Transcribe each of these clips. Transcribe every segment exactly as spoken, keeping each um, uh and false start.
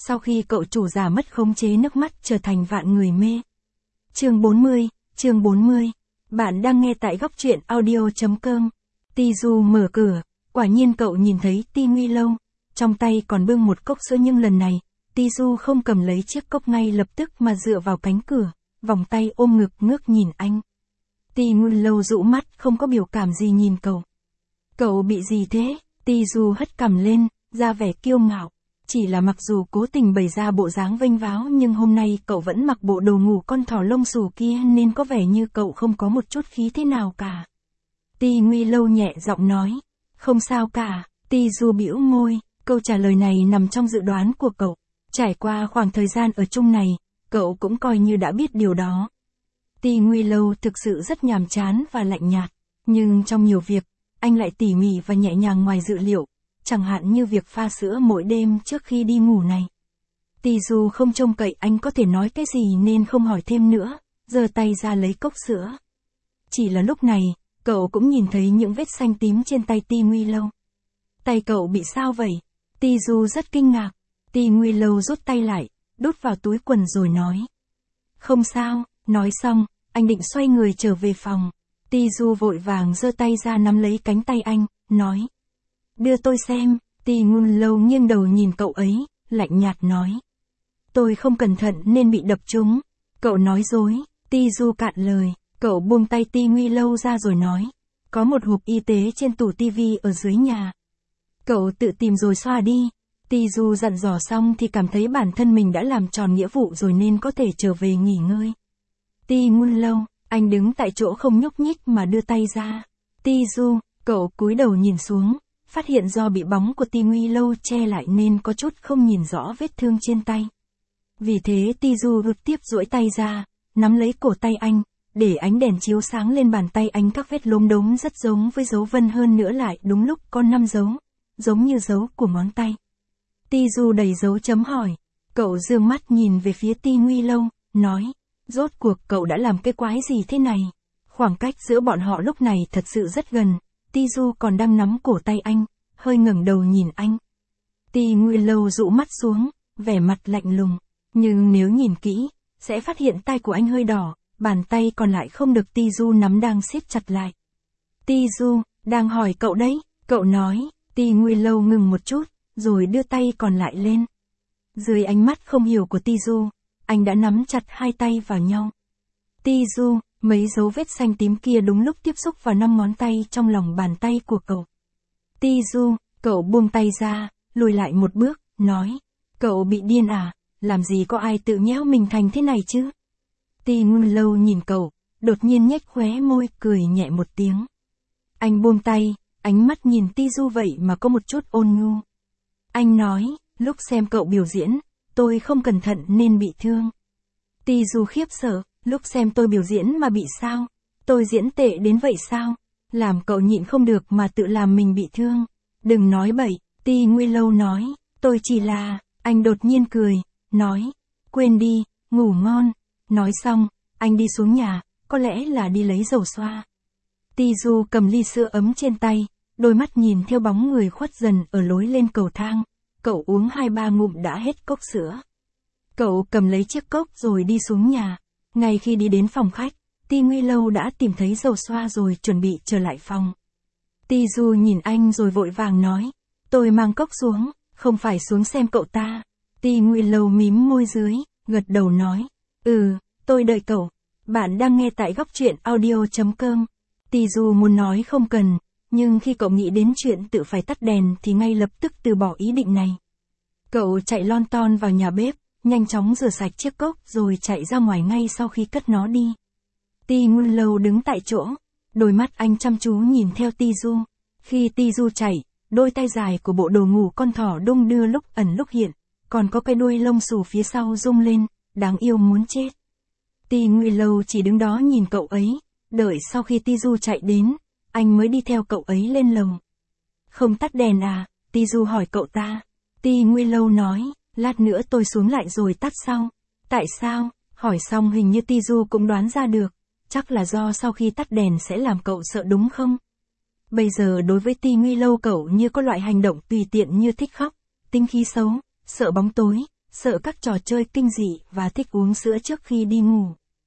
sau khi cậu chủ giả mất khống chế nước mắt trở thành vạn người mê. Chương bốn mươi, chương bốn mươi. Bạn đang nghe tại góc truyện audio.com. Tizu mở cửa, quả nhiên cậu nhìn thấy Ti Nguy Lâu, trong tay còn bưng một cốc sữa nhưng lần này, Tizu không cầm lấy chiếc cốc ngay lập tức mà dựa vào cánh cửa, vòng tay ôm ngực ngước nhìn anh. Ti Nguy Lâu dụ mắt không có biểu cảm gì nhìn cậu. Cậu bị gì thế? Tizu hất cằm lên, ra vẻ kiêu ngạo. Chỉ là mặc dù cố tình bày ra bộ dáng vênh váo nhưng hôm nay cậu vẫn mặc bộ đồ ngủ con thỏ lông xù kia nên có vẻ như cậu không có một chút khí thế nào cả. Ti Nguy Lâu nhẹ giọng nói. Không sao cả, Tizu bĩu môi, câu trả lời này nằm trong dự đoán của cậu. Trải qua khoảng thời gian ở chung này, cậu cũng coi như đã biết điều đó. Ti Nguy Lâu thực sự rất nhàm chán và lạnh nhạt, nhưng trong nhiều việc, anh lại tỉ mỉ và nhẹ nhàng ngoài dự liệu, chẳng hạn như việc pha sữa mỗi đêm trước khi đi ngủ này. Tizu không trông cậy anh có thể nói cái gì nên không hỏi thêm nữa, giơ tay ra lấy cốc sữa. Chỉ là lúc này, cậu cũng nhìn thấy những vết xanh tím trên tay Ti Nguy Lâu. Tay cậu bị sao vậy? Tizu rất kinh ngạc. Ti Nguy Lâu rút tay lại, đút vào túi quần rồi nói. Không sao, nói xong, anh định xoay người trở về phòng. Tizu vội vàng giơ tay ra nắm lấy cánh tay anh, nói. Đưa tôi xem. Ti Nguy Lâu nghiêng đầu nhìn cậu ấy, lạnh nhạt nói. Tôi không cẩn thận nên bị đập trúng. Cậu nói dối. Tizu cạn lời, cậu buông tay Ti Nguy Lâu ra rồi nói. Có một hộp y tế trên tủ tivi ở dưới nhà. Cậu tự tìm rồi xoa đi. Tizu dặn dò xong thì cảm thấy bản thân mình đã làm tròn nghĩa vụ rồi nên có thể trở về nghỉ ngơi. Ti Nguy Lâu, anh đứng tại chỗ không nhúc nhích mà đưa tay ra. Tizu, cậu cúi đầu nhìn xuống, phát hiện do bị bóng của Ti Nguy Lâu che lại nên có chút không nhìn rõ vết thương trên tay. Vì thế Tizu rút tiếp duỗi tay ra, nắm lấy cổ tay anh, để ánh đèn chiếu sáng lên bàn tay anh các vết lốm đốm rất giống với dấu vân hơn nữa lại đúng lúc có năm dấu, giống như dấu của ngón tay. Tizu đầy dấu chấm hỏi, cậu dương mắt nhìn về phía Ti Nguy Lâu, nói, rốt cuộc cậu đã làm cái quái gì thế này? Khoảng cách giữa bọn họ lúc này thật sự rất gần, Tizu còn đang nắm cổ tay anh, hơi ngẩng đầu nhìn anh. Ti Nguy Lâu dụ mắt xuống, vẻ mặt lạnh lùng, nhưng nếu nhìn kỹ, sẽ phát hiện tay của anh hơi đỏ, bàn tay còn lại không được Tizu nắm đang siết chặt lại. Tizu, đang hỏi cậu đấy, cậu nói. Ti Nguy Lâu ngừng một chút, rồi đưa tay còn lại lên. Dưới ánh mắt không hiểu của Tizu, anh đã nắm chặt hai tay vào nhau. Tizu, mấy dấu vết xanh tím kia đúng lúc tiếp xúc vào năm ngón tay trong lòng bàn tay của cậu. Tizu, cậu buông tay ra, lùi lại một bước, nói. Cậu bị điên à, làm gì có ai tự nhéo mình thành thế này chứ? Ti Nguy Lâu nhìn cậu, đột nhiên nhếch khóe môi cười nhẹ một tiếng. Anh buông tay, ánh mắt nhìn Tizu vậy mà có một chút ôn nhu. Anh nói, lúc xem cậu biểu diễn, tôi không cẩn thận nên bị thương. Tizu khiếp sợ, lúc xem tôi biểu diễn mà bị sao? Tôi diễn tệ đến vậy sao? Làm cậu nhịn không được mà tự làm mình bị thương. Đừng nói bậy, Ti Nguy Lâu nói, tôi chỉ là, anh đột nhiên cười, nói, quên đi, ngủ ngon. Nói xong, anh đi xuống nhà, có lẽ là đi lấy dầu xoa. Tizu cầm ly sữa ấm trên tay, đôi mắt nhìn theo bóng người khuất dần ở lối lên cầu thang, cậu uống hai ba ngụm đã hết cốc sữa. Cậu cầm lấy chiếc cốc rồi đi xuống nhà, ngay khi đi đến phòng khách, Ti Nguy Lâu đã tìm thấy dầu xoa rồi chuẩn bị trở lại phòng. Tizu nhìn anh rồi vội vàng nói, tôi mang cốc xuống, không phải xuống xem cậu ta. Ti Nguy Lâu mím môi dưới, gật đầu nói, ừ, tôi đợi cậu. Bạn đang nghe tại góc truyện audio.com. Tizu muốn nói không cần, nhưng khi cậu nghĩ đến chuyện tự phải tắt đèn thì ngay lập tức từ bỏ ý định này. Cậu chạy lon ton vào nhà bếp, nhanh chóng rửa sạch chiếc cốc rồi chạy ra ngoài ngay sau khi cất nó đi. Ti Nguy Lâu đứng tại chỗ, đôi mắt anh chăm chú nhìn theo Tizu. Khi Tizu chạy, đôi tay dài của bộ đồ ngủ con thỏ đung đưa lúc ẩn lúc hiện, còn có cái đuôi lông xù phía sau rung lên, đáng yêu muốn chết. Ti Nguy Lâu chỉ đứng đó nhìn cậu ấy, đợi sau khi Tizu chạy đến, anh mới đi theo cậu ấy lên lầu. Không tắt đèn à? Tizu hỏi cậu ta. Ti Nguy Lâu nói, lát nữa tôi xuống lại rồi tắt sau. Tại sao? Hỏi xong hình như Tizu cũng đoán ra được, chắc là do sau khi tắt đèn sẽ làm cậu sợ đúng không? Bây giờ đối với Ti Nguy Lâu cậu như có loại hành động tùy tiện như thích khóc, tính khí xấu, sợ bóng tối, sợ các trò chơi kinh dị và thích uống sữa trước khi đi ngủ.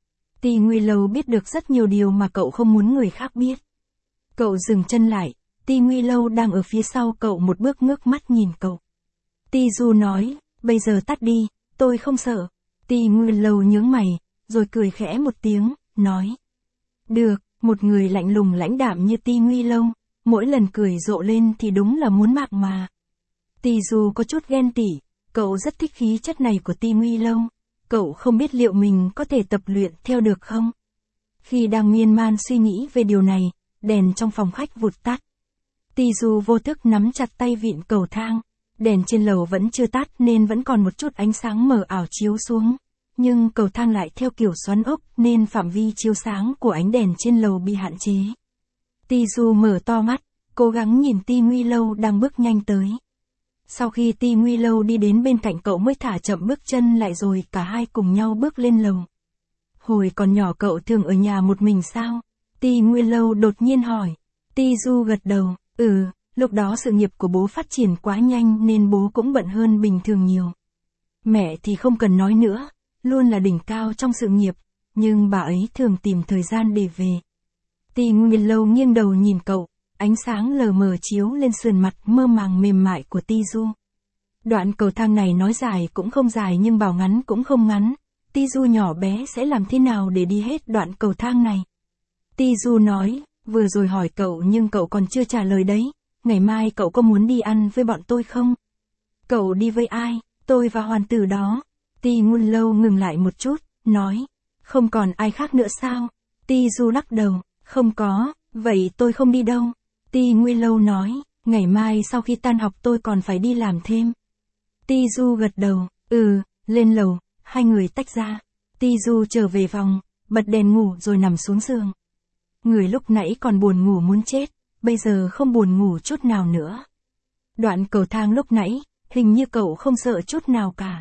Ti Nguy Lâu biết được rất nhiều điều mà cậu không muốn người khác biết. Cậu dừng chân lại, Ti Nguy Lâu đang ở phía sau cậu một bước ngước mắt nhìn cậu. Ti Du nói, bây giờ tắt đi, tôi không sợ. Ti Nguy Lâu nhướng mày, rồi cười khẽ một tiếng, nói. Được, một người lạnh lùng lãnh đạm như Ti Nguy Lâu, mỗi lần cười rộ lên thì đúng là muốn mạc mà. Ti Du có chút ghen tị, cậu rất thích khí chất này của Ti Nguy Lâu. Cậu không biết liệu mình có thể tập luyện theo được không? Khi đang miên man suy nghĩ về điều này, đèn trong phòng khách vụt tắt. Ti Du vô thức nắm chặt tay vịn cầu thang. Đèn trên lầu vẫn chưa tắt nên vẫn còn một chút ánh sáng mờ ảo chiếu xuống. Nhưng cầu thang lại theo kiểu xoắn ốc nên phạm vi chiếu sáng của ánh đèn trên lầu bị hạn chế. Ti Du mở to mắt, cố gắng nhìn Ti Nguy Lâu đang bước nhanh tới. Sau khi Ti Nguy Lâu đi đến bên cạnh cậu mới thả chậm bước chân lại rồi cả hai cùng nhau bước lên lầu. Hồi còn nhỏ cậu thường ở nhà một mình sao? Ti Nguy Lâu đột nhiên hỏi. Ti Du gật đầu, ừ, lúc đó sự nghiệp của bố phát triển quá nhanh nên bố cũng bận hơn bình thường nhiều. Mẹ thì không cần nói nữa, luôn là đỉnh cao trong sự nghiệp, nhưng bà ấy thường tìm thời gian để về. Ti Nguy Lâu nghiêng đầu nhìn cậu, ánh sáng lờ mờ chiếu lên sườn mặt mơ màng mềm mại của Ti Du. Đoạn cầu thang này nói dài cũng không dài nhưng bảo ngắn cũng không ngắn. Ti Du nhỏ bé sẽ làm thế nào để đi hết đoạn cầu thang này? Ti Du nói, vừa rồi hỏi cậu nhưng cậu còn chưa trả lời đấy. Ngày mai cậu có muốn đi ăn với bọn tôi không? Cậu đi với ai? Tôi và hoàn tử đó. Ti Nguy Lâu ngừng lại một chút, nói. Không còn ai khác nữa sao? Ti Du lắc đầu, không có, vậy tôi không đi đâu. Ti Nguy Lâu nói, ngày mai sau khi tan học tôi còn phải đi làm thêm. Ti Du gật đầu, ừ, lên lầu, hai người tách ra. Ti Du trở về phòng, bật đèn ngủ rồi nằm xuống giường. Người lúc nãy còn buồn ngủ muốn chết, bây giờ không buồn ngủ chút nào nữa. Đoạn cầu thang lúc nãy, hình như cậu không sợ chút nào cả.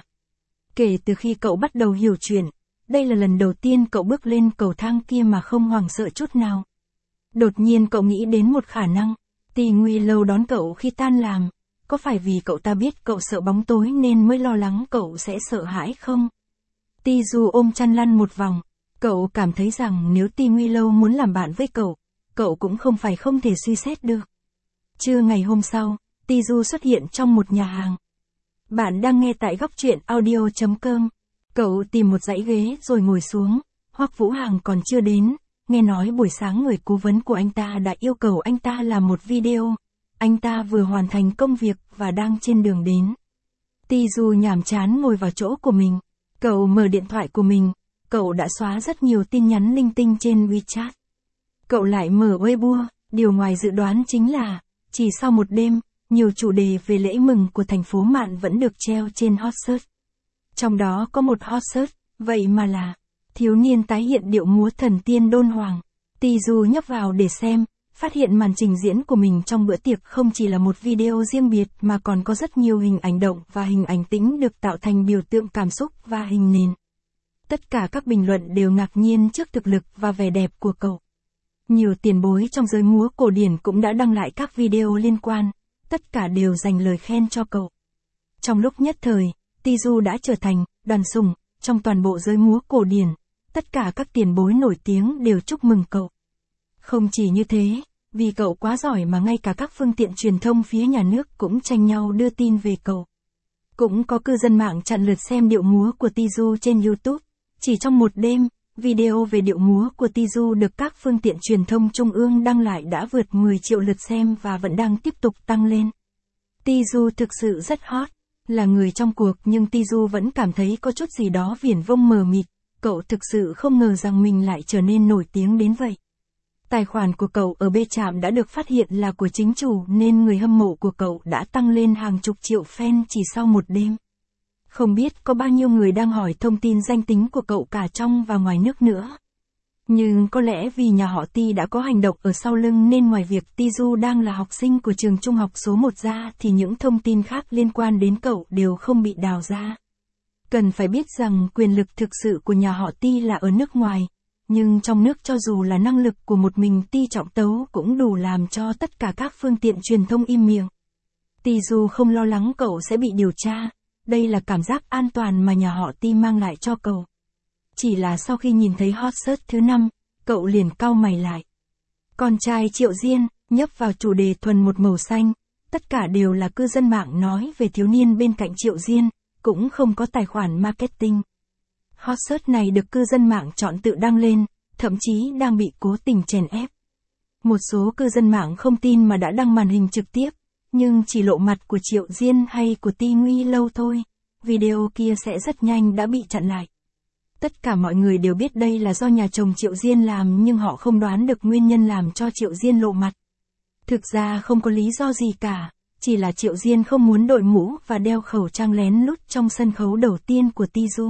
Kể từ khi cậu bắt đầu hiểu chuyện, đây là lần đầu tiên cậu bước lên cầu thang kia mà không hoảng sợ chút nào. Đột nhiên cậu nghĩ đến một khả năng. Ti Nguy Lâu đón cậu khi tan làm. Có phải vì cậu ta biết cậu sợ bóng tối nên mới lo lắng cậu sẽ sợ hãi không? Ti Du ôm chăn lăn một vòng. Cậu cảm thấy rằng nếu Ti Nguy Lâu muốn làm bạn với cậu, cậu cũng không phải không thể suy xét được. Trưa ngày hôm sau, Ti Du xuất hiện trong một nhà hàng. Bạn đang nghe tại góc truyện audio chấm com. Cậu tìm một dãy ghế rồi ngồi xuống. Hoắc Vũ Hằng còn chưa đến. Nghe nói buổi sáng người cố vấn của anh ta đã yêu cầu anh ta làm một video. Anh ta vừa hoàn thành công việc và đang trên đường đến. Ti Du nhàm chán ngồi vào chỗ của mình. Cậu mở điện thoại của mình. Cậu đã xóa rất nhiều tin nhắn linh tinh trên WeChat. Cậu lại mở Weibo. Điều ngoài dự đoán chính là, chỉ sau một đêm, nhiều chủ đề về lễ mừng của thành phố Mạn vẫn được treo trên hot search. Trong đó có một hot search, vậy mà là thiếu niên tái hiện điệu múa thần tiên đôn hoàng. Ti Du nhấp vào để xem, phát hiện màn trình diễn của mình trong bữa tiệc không chỉ là một video riêng biệt mà còn có rất nhiều hình ảnh động và hình ảnh tĩnh được tạo thành biểu tượng cảm xúc và hình nền. Tất cả các bình luận đều ngạc nhiên trước thực lực và vẻ đẹp của cậu. Nhiều tiền bối trong giới múa cổ điển cũng đã đăng lại các video liên quan, tất cả đều dành lời khen cho cậu. Trong lúc nhất thời, Ti Du đã trở thành đoàn sủng trong toàn bộ giới múa cổ điển. Tất cả các tiền bối nổi tiếng đều chúc mừng cậu. Không chỉ như thế, vì cậu quá giỏi mà ngay cả các phương tiện truyền thông phía nhà nước cũng tranh nhau đưa tin về cậu. Cũng có cư dân mạng chặn lượt xem điệu múa của Ti Du trên YouTube. Chỉ trong một đêm, video về điệu múa của Ti Du được các phương tiện truyền thông trung ương đăng lại đã vượt mười triệu lượt xem và vẫn đang tiếp tục tăng lên. Ti Du thực sự rất hot. Là người trong cuộc nhưng Ti Du vẫn cảm thấy có chút gì đó viển vông mờ mịt. Cậu thực sự không ngờ rằng mình lại trở nên nổi tiếng đến vậy. Tài khoản của cậu ở B Trạm đã được phát hiện là của chính chủ nên người hâm mộ của cậu đã tăng lên hàng chục triệu fan chỉ sau một đêm. Không biết có bao nhiêu người đang hỏi thông tin danh tính của cậu cả trong và ngoài nước nữa. Nhưng có lẽ vì nhà họ Ti đã có hành động ở sau lưng nên ngoài việc Ti Du đang là học sinh của trường trung học số một ra thì những thông tin khác liên quan đến cậu đều không bị đào ra. Cần phải biết rằng quyền lực thực sự của nhà họ Ti là ở nước ngoài, nhưng trong nước cho dù là năng lực của một mình Ti Trọng Tấu cũng đủ làm cho tất cả các phương tiện truyền thông im miệng. Ti Du không lo lắng cậu sẽ bị điều tra, đây là cảm giác an toàn mà nhà họ Ti mang lại cho cậu. Chỉ là sau khi nhìn thấy hot search thứ năm, cậu liền cau mày lại. Con trai Triệu Diên, nhấp vào chủ đề thuần một màu xanh, tất cả đều là cư dân mạng nói về thiếu niên bên cạnh Triệu Diên, cũng không có tài khoản marketing. Hot search này được cư dân mạng chọn tự đăng lên, thậm chí đang bị cố tình chèn ép. Một số cư dân mạng không tin mà đã đăng màn hình trực tiếp, nhưng chỉ lộ mặt của Triệu Diên hay của Ti Nguy Lâu thôi, video kia sẽ rất nhanh đã bị chặn lại. Tất cả mọi người đều biết đây là do nhà chồng Triệu Diên làm, nhưng họ không đoán được nguyên nhân làm cho Triệu Diên lộ mặt. Thực ra không có lý do gì cả, chỉ là Triệu Diên không muốn đội mũ và đeo khẩu trang lén lút trong sân khấu đầu tiên của Ti Du.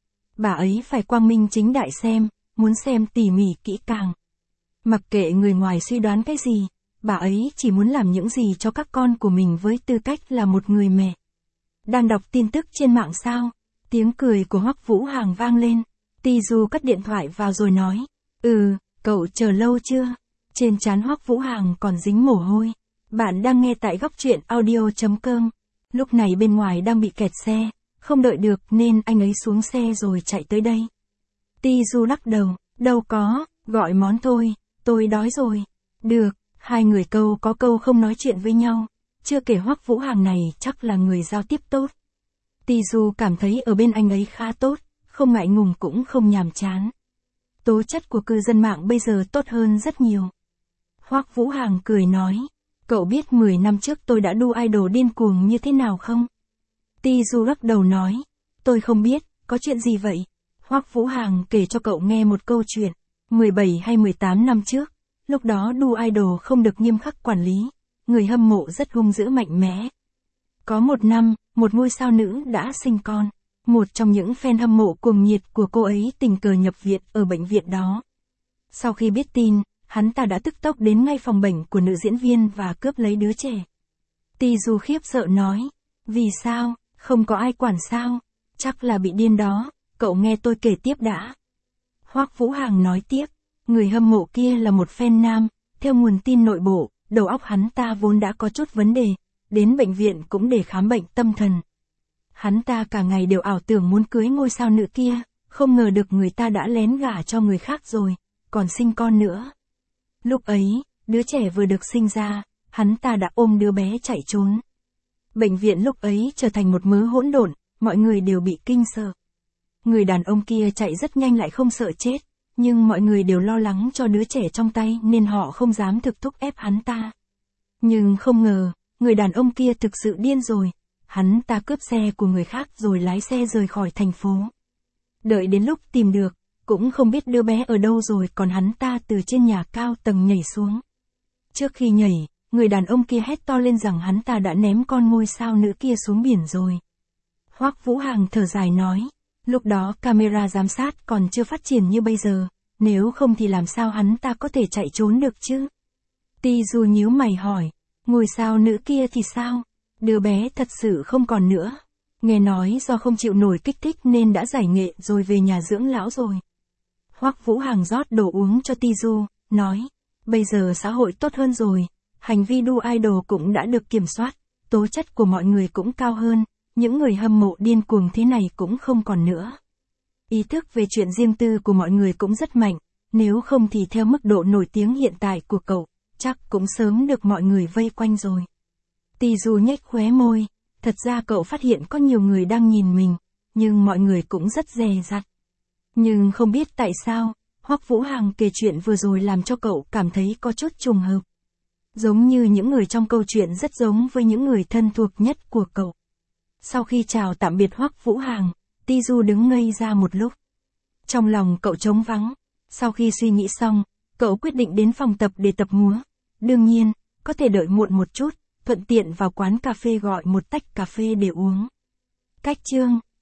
Bà ấy phải quang minh chính đại xem, muốn xem tỉ mỉ kỹ càng. Mặc kệ người ngoài suy đoán cái gì, bà ấy chỉ muốn làm những gì cho các con của mình với tư cách là một người mẹ. Đang đọc tin tức trên mạng sao? Tiếng cười của Hoắc Vũ Hằng vang lên. Ti Du cất điện thoại vào rồi nói. Ừ, cậu chờ lâu chưa? Trên trán Hoắc Vũ Hằng còn dính mồ hôi. Bạn đang nghe tại góc truyện audio chấm com. Lúc này bên ngoài đang bị kẹt xe, không đợi được nên anh ấy xuống xe rồi chạy tới đây. Ti Du lắc đầu. Đâu có, gọi món thôi, tôi đói rồi. Được, hai người câu có câu không nói chuyện với nhau. Chưa kể Hoắc Vũ Hằng này chắc là người giao tiếp tốt. Ti Du cảm thấy ở bên anh ấy khá tốt, không ngại ngùng cũng không nhàm chán. Tố chất của cư dân mạng bây giờ tốt hơn rất nhiều. Hoắc Vũ Hằng cười nói, cậu biết mười năm trước tôi đã đu idol điên cuồng như thế nào không? Ti Du lắc đầu nói, tôi không biết, có chuyện gì vậy? Hoắc Vũ Hằng kể cho cậu nghe một câu chuyện, mười bảy hay mười tám năm trước, lúc đó đu idol không được nghiêm khắc quản lý, người hâm mộ rất hung dữ mạnh mẽ. Có một năm, một ngôi sao nữ đã sinh con. Một trong những fan hâm mộ cuồng nhiệt của cô ấy tình cờ nhập viện ở bệnh viện đó. Sau khi biết tin, hắn ta đã tức tốc đến ngay phòng bệnh của nữ diễn viên và cướp lấy đứa trẻ. Ti Du khiếp sợ nói, vì sao, không có ai quản sao, chắc là bị điên đó, cậu nghe tôi kể tiếp đã. Hoắc Vũ Hằng nói tiếp, người hâm mộ kia là một fan nam, theo nguồn tin nội bộ, đầu óc hắn ta vốn đã có chút vấn đề, đến bệnh viện cũng để khám bệnh tâm thần. Hắn ta cả ngày đều ảo tưởng muốn cưới ngôi sao nữ kia, không ngờ được người ta đã lén gả cho người khác rồi, còn sinh con nữa. Lúc ấy, đứa trẻ vừa được sinh ra, hắn ta đã ôm đứa bé chạy trốn. Bệnh viện lúc ấy trở thành một mớ hỗn độn, mọi người đều bị kinh sợ. Người đàn ông kia chạy rất nhanh lại không sợ chết, nhưng mọi người đều lo lắng cho đứa trẻ trong tay nên họ không dám thực thúc ép hắn ta. Nhưng không ngờ, người đàn ông kia thực sự điên rồi. Hắn ta cướp xe của người khác rồi lái xe rời khỏi thành phố. Đợi đến lúc tìm được, cũng không biết đứa bé ở đâu rồi, còn hắn ta từ trên nhà cao tầng nhảy xuống. Trước khi nhảy, người đàn ông kia hét to lên rằng hắn ta đã ném con ngôi sao nữ kia xuống biển rồi. Hoắc Vũ Hằng thở dài nói, lúc đó camera giám sát còn chưa phát triển như bây giờ, nếu không thì làm sao hắn ta có thể chạy trốn được chứ? Ti Du nhíu mày hỏi, ngôi sao nữ kia thì sao? Đứa bé thật sự không còn nữa. Nghe nói do không chịu nổi kích thích nên đã giải nghệ rồi về nhà dưỡng lão rồi. Hoắc Vũ Hằng rót đồ uống cho Ti Du, nói, bây giờ xã hội tốt hơn rồi, hành vi đu idol cũng đã được kiểm soát, tố chất của mọi người cũng cao hơn, những người hâm mộ điên cuồng thế này cũng không còn nữa. Ý thức về chuyện riêng tư của mọi người cũng rất mạnh, nếu không thì theo mức độ nổi tiếng hiện tại của cậu, chắc cũng sớm được mọi người vây quanh rồi. Ti Du nhếch khóe môi, thật ra cậu phát hiện có nhiều người đang nhìn mình, nhưng mọi người cũng rất dè dặt. Nhưng không biết tại sao, Hoắc Vũ Hằng kể chuyện vừa rồi làm cho cậu cảm thấy có chút trùng hợp. Giống như những người trong câu chuyện rất giống với những người thân thuộc nhất của cậu. Sau khi chào tạm biệt Hoắc Vũ Hằng, Ti Du đứng ngây ra một lúc. Trong lòng cậu trống vắng, sau khi suy nghĩ xong, cậu quyết định đến phòng tập để tập múa. Đương nhiên, có thể đợi muộn một chút, thuận tiện vào quán cà phê gọi một tách cà phê để uống. Cách chương,